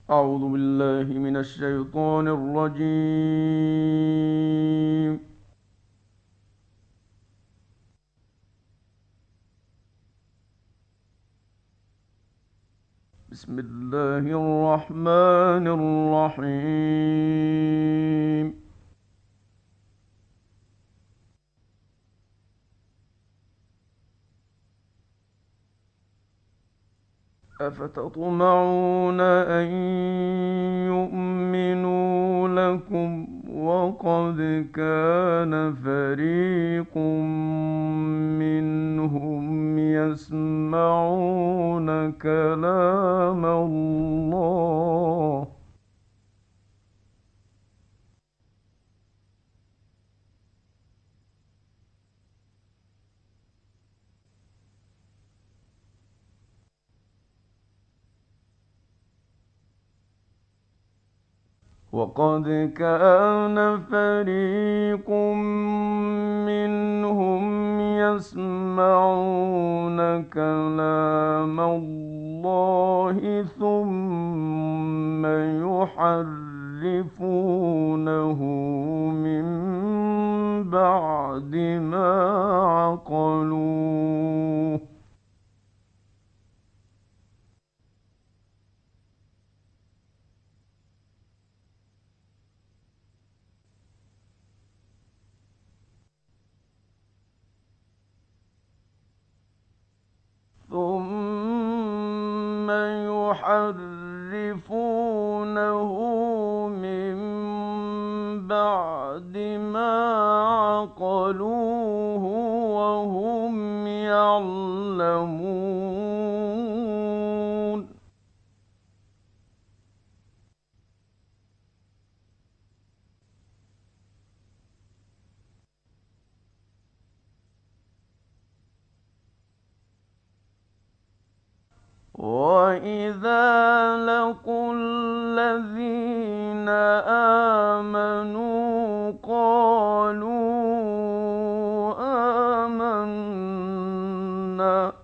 أعوذ بالله من الشيطان الرجيم. بسم الله الرحمن الرحيم. أفتطمعون أن يؤمنوا لكم وقد كان فريق منهم يسمعون كلام الله وقد كان فريق منهم يسمعون كلام الله ثم يحرفونه من بعد ما عقلوه ثم يحرفونه من بعد ما عقلوه وهم يعلمون وَإِذَا لَقُوا الَّذِينَ آمَنُوا قَالُوا آمَنَّا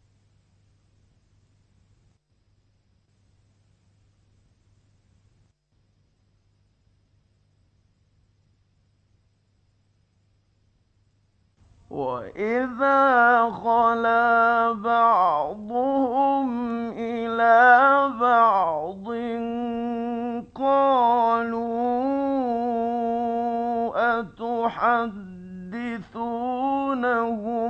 وَإِذَا خَلَا بَعْضُهُمْ إِلَىٰ بَعْضٍ قَالُوا أَتُحَدِّثُونَهُم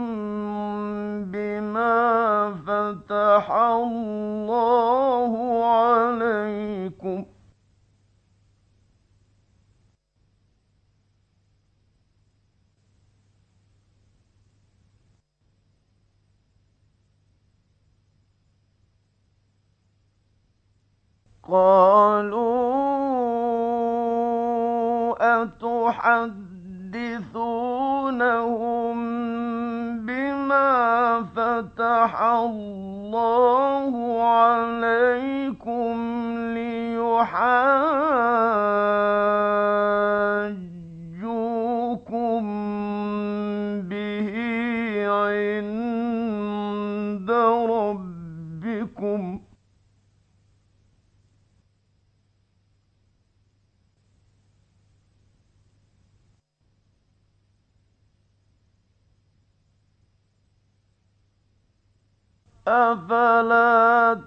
بِمَا فَتَحَ اللَّهُ عَلَيْكُمْ قالوا أتحدثونهم بما فتح الله عليكم ليحاجوكم به عند ربكم أفلا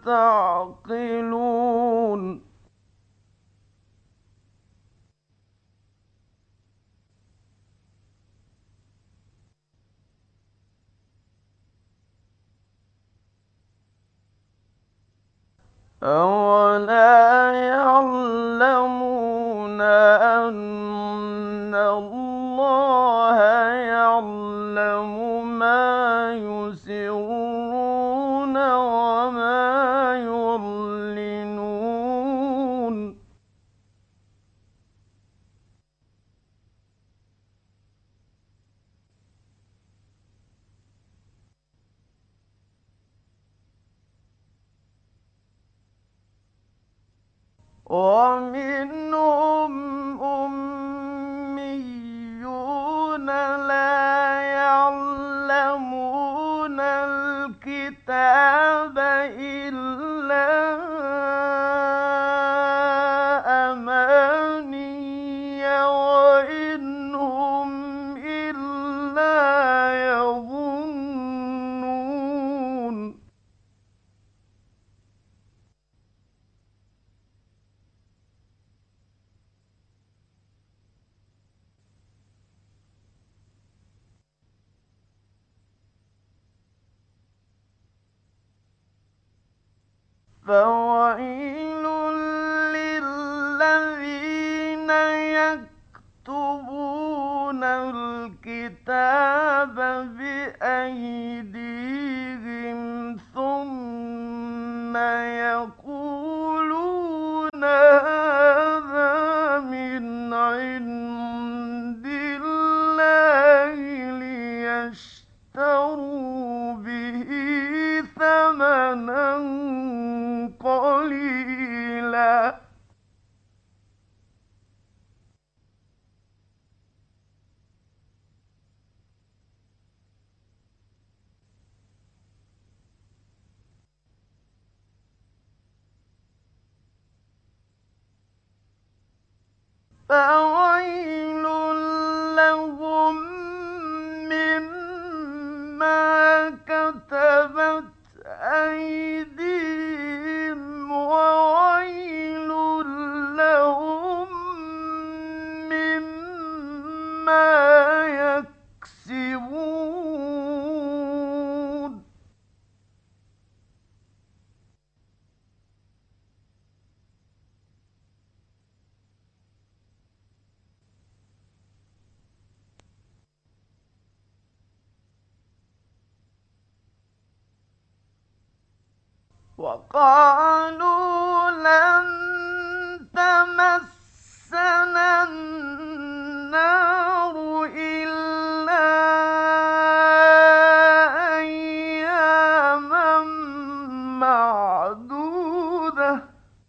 تعقلون أولا يعلمون أن الله يعلم ما يسرون وما يعلنون ومنهم أميون لا يعلمون الكتاب إلا فويل للذين يكتبون الكتاب بأيديهم ثم يقولون هذا من عند الله ليشتروا به ثمنا قليلا. فويل لهم مما كتبت أيديهم وويل لهم مما يكسبون. وقالوا لن تمسنا النار إلا أياما معدودة.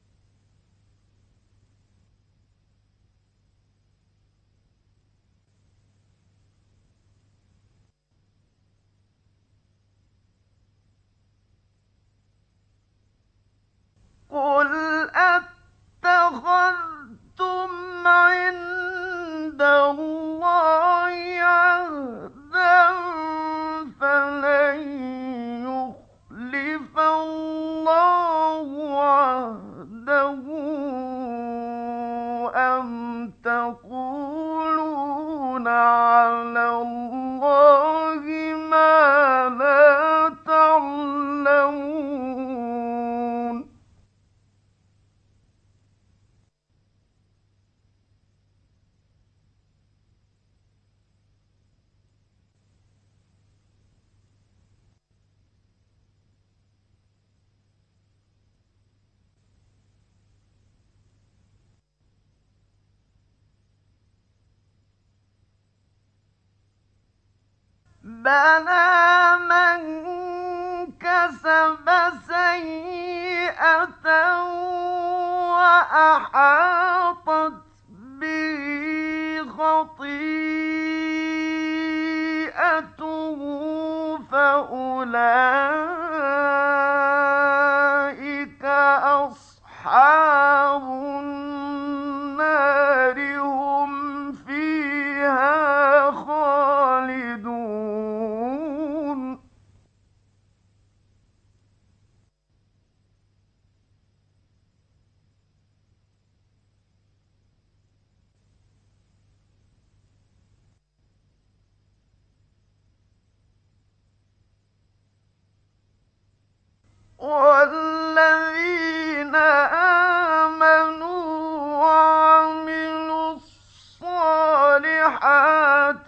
قل أتخذتم عند الله عهدا فلن يخلف الله عهده أم تقولون على الله ما لا تعلمون. بلى من كسب سيئة وأحاطت به خطيئته فأولئك أصحاب النار هم فيها خالدون. والذين آمنوا وعملوا الصالحات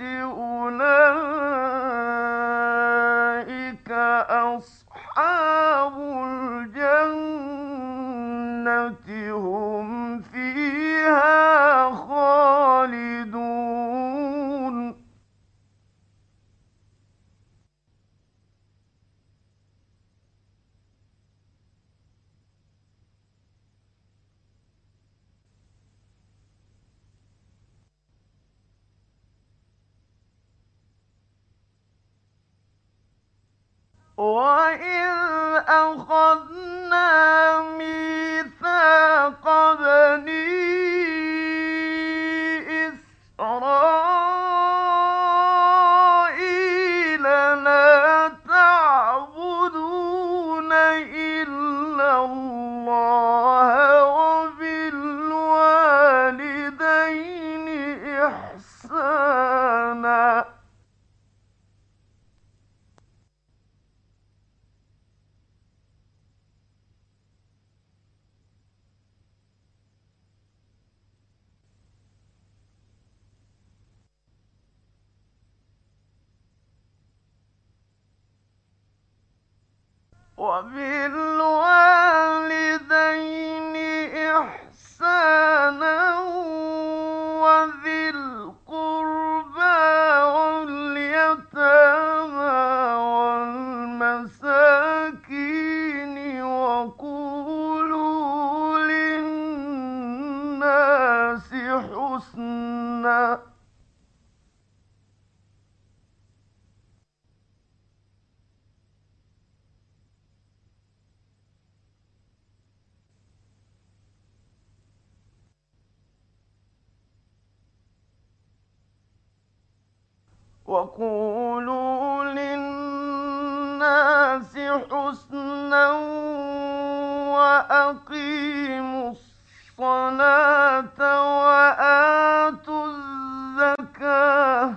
أولئك أصحاب الجنة هم فيها خالدون. وَإِذْ أَخَذْنَا مِيثَاقَ بَنِي إِسْرَائِيلَ لَا تَعْبُدُونَ إِلَّا اللَّهَ وَبِالْوَالِدَيْنِ إِحْسَانًا. وبالوالدين إحسانا وذي القربى واليتامى والمساكين وقولوا للناس حسنا. وقولوا للناس حسنا وأقيموا الصلاة وآتوا الزكاة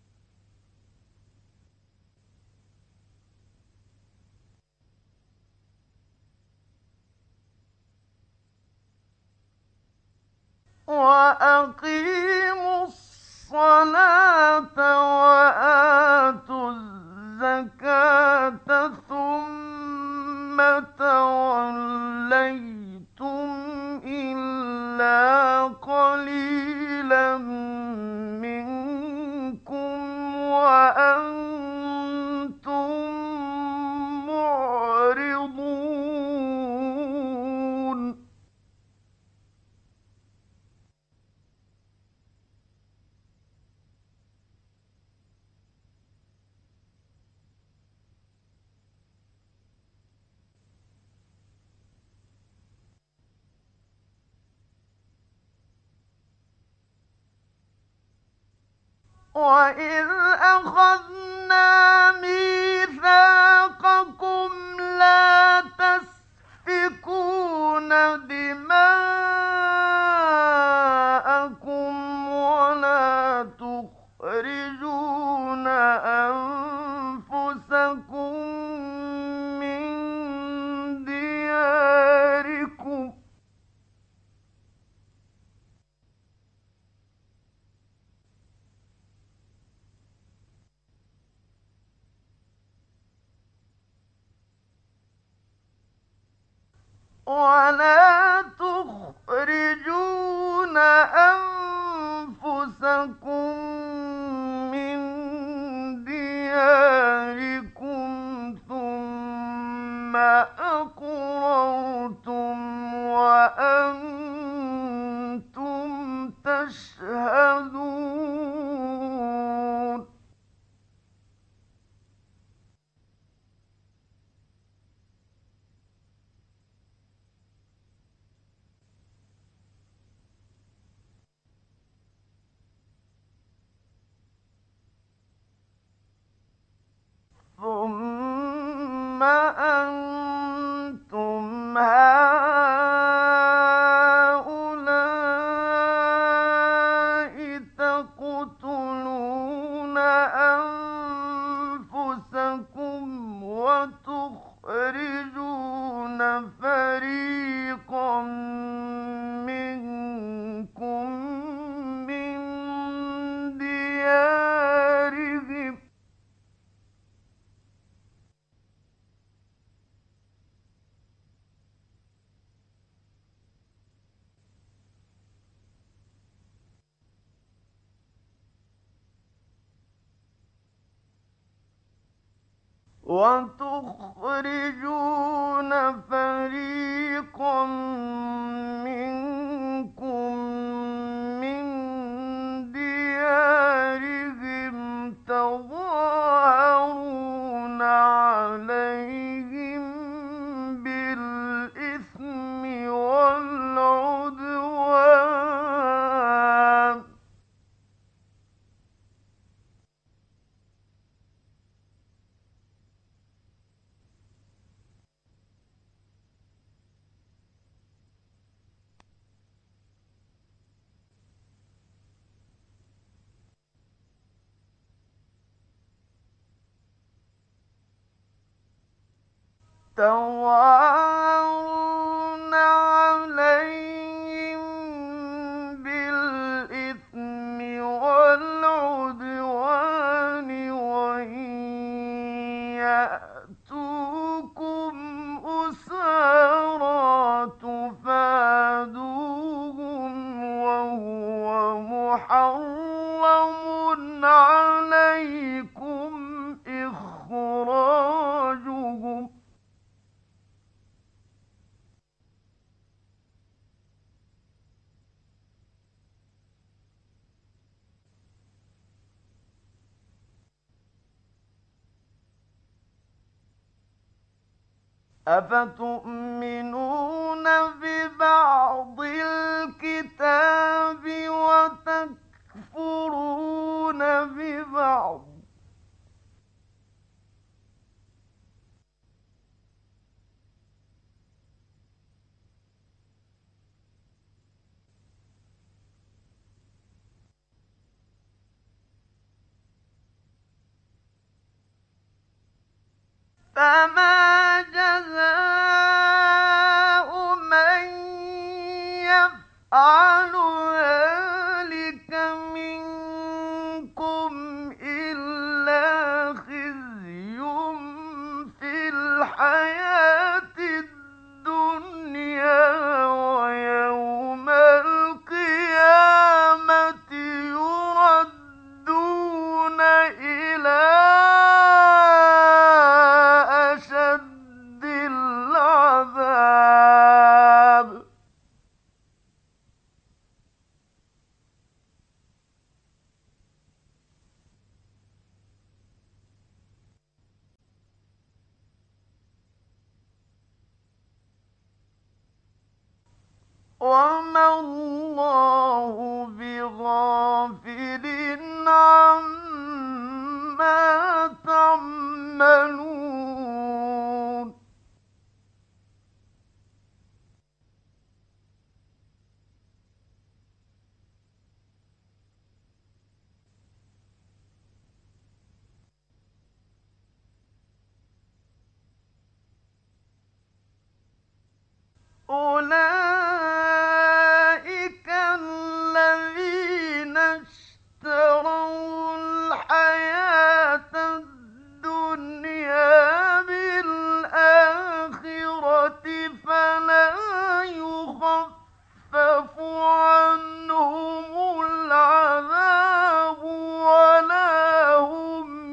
وأقيموا الصلاة وآتوا الزكاة ثم توليتم إلا قليلا منكم وأنتم معرضون. وَإِذْ أَخَذْنَا مِيثَاقَكُمْ لَا تَسْفِكُونَ دِمَاءَكُمْ وَلَا تُخْرِجُونَ أَنفُسَكُم مِّن دِيَارِكُمْ ثُمَّ أَقْرَرْتُمْ وَأَنتُمْ تَشْهَدُونَ. ثُمَّ أَنتُمْ هَٰؤُلَاءِ تَقْتُلُونَ أَنفُسَكُمْ وَتُخْرِجُونَ فَرِيقًا مِّنكُم مِّن دِيَارِهِمْ تَظَاهَرُونَ عَلَيْهِم بِالْإِثْمِ وَالْعُدْوَانِ تَظَاهَرُونَ عَلَيْهِم بِالْإِثْمِ وَالْعُدْوَانِ وَإِن يَأْتُوكُمْ أفتؤمنون ببعض الكتاب وتكفرون ببعض. فما جزاء من يفعل ذلك منكم إلا خزي في الحياة الدنيا، ويوم القيامة يردون إلى أشد العذاب. وما الله بغافل عما تعملون. أولئك الذين اشتروا الحياة الدنيا بالآخرة، فلا يخفف عنهم العذاب ولا هم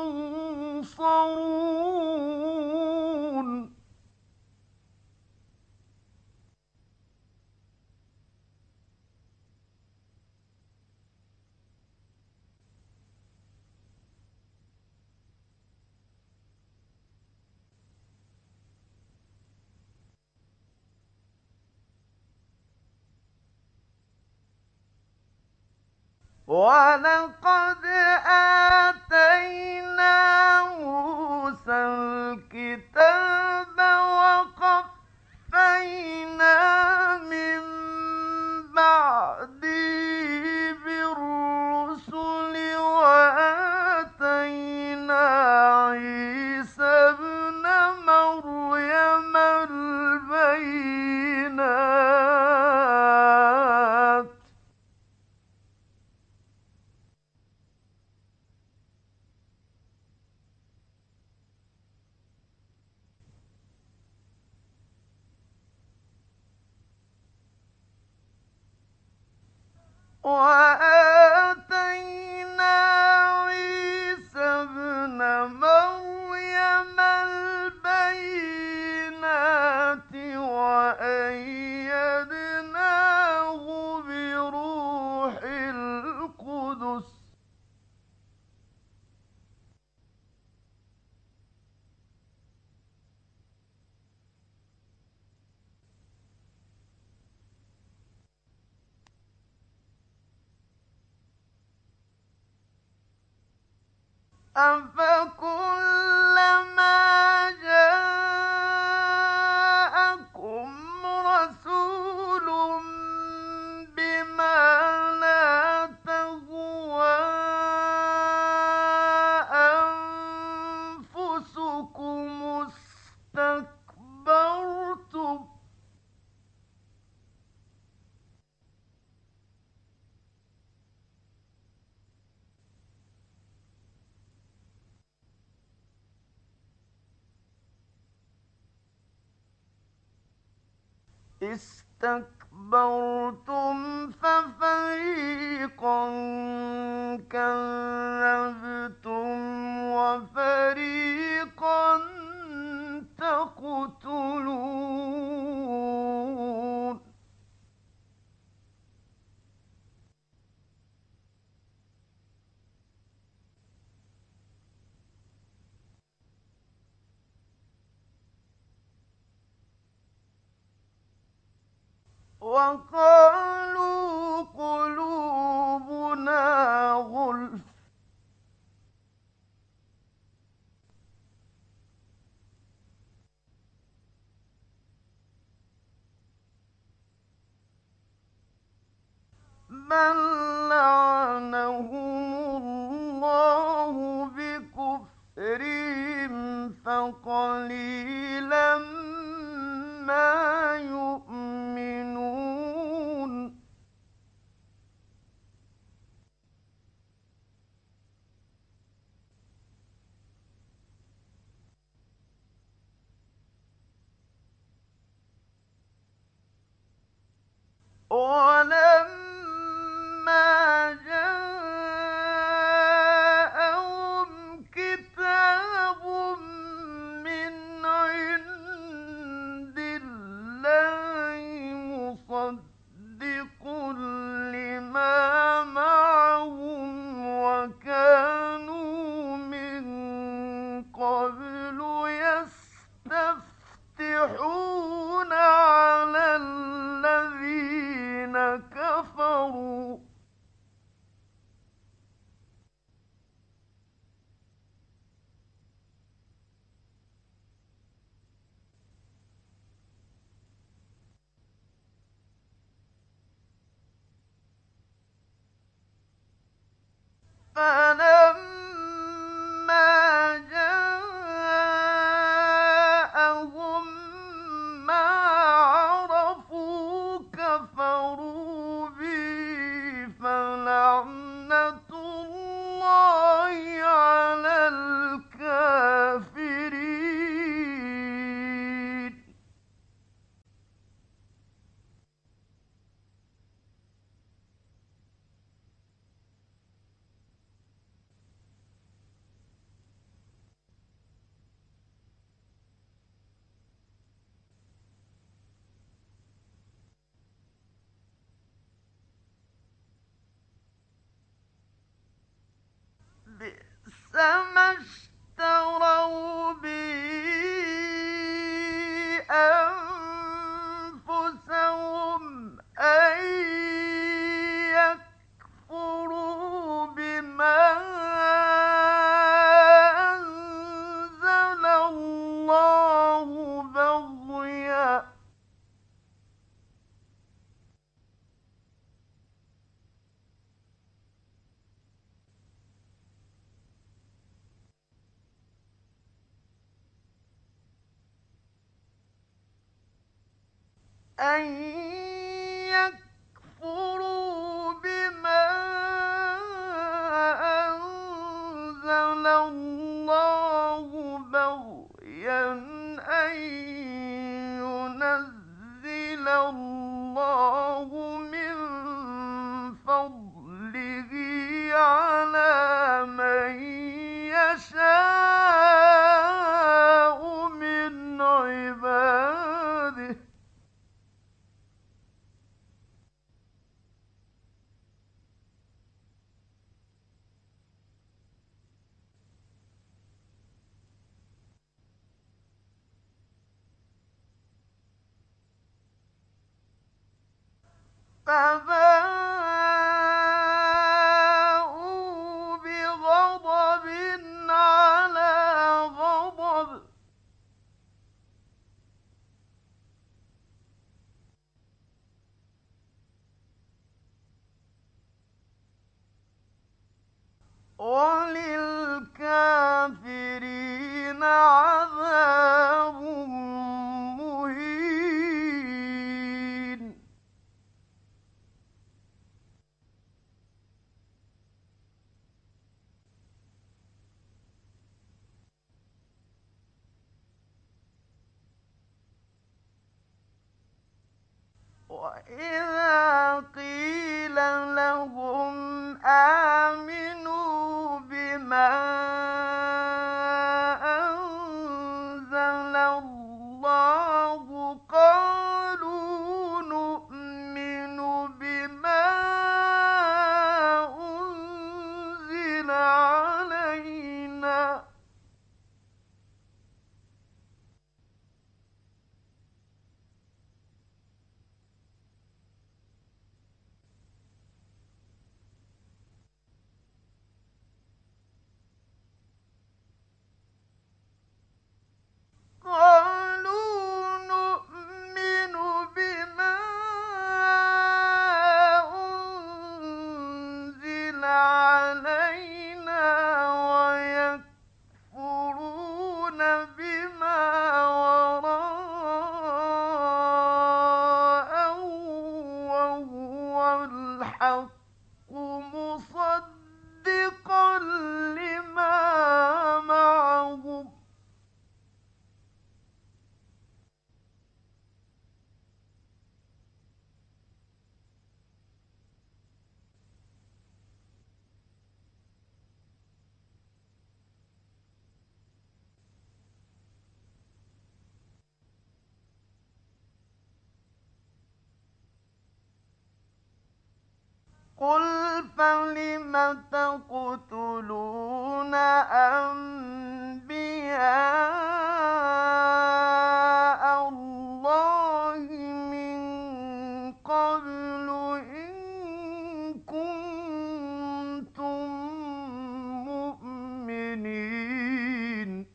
ينصرون. ولقد آتينا موسى الكتاب وقفينا من بعده بالرسل، وآتينا عيسى ابن مريم البينات. وآتينا عيسى ابن مريم البينات وأيدناه بروح القدس. أفكلما جاءكم رسول بما لا تهوى أنفسكم استكبرتم، ففريقا كذبتم وفريقا تقتلون. وقالوا قلوبنا غلف بل لعنهم الله بكفرهم فقليلا ما يؤمنون ولما جاءهم كتاب من عند الله مصدق لما معهم وكانوا من قبل يستفتحون على الذين كفروا فلما جاءهم ما عرفوا كفروا به فلعنة الله على الكافرين بئس ما اشتروا به أنفسهم أن يكفروا بما أنزل الله بغيا أن يكفروا بما أنزل الله بغيا أن ينزل الله من فضله على من يشاء من عباده فباءوا بغضب على غضب وللكافرين عذاب مهين وإذا قيل لهم آمنوا بما أنزل الله قالوا نؤمن بما أنزل علينا تقتلون أنبياء الله من قبل إن كنتم مؤمنين.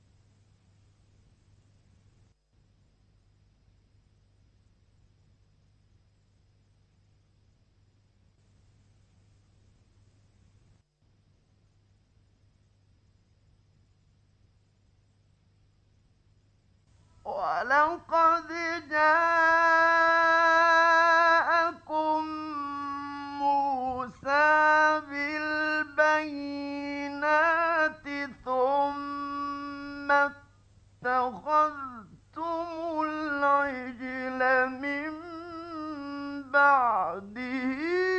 ولقد جاءكم موسى بالبينات ثم اتخذتم العجل من بعده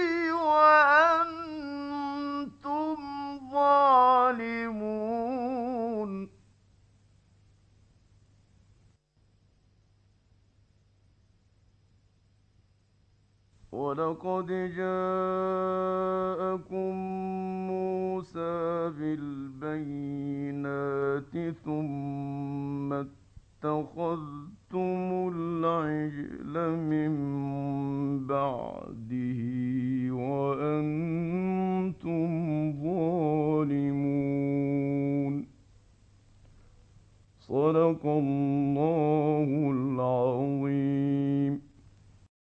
وأنتم ظالمون. ولقد جاءكم موسى بالبينات ثم اتخذتم العجل من بعده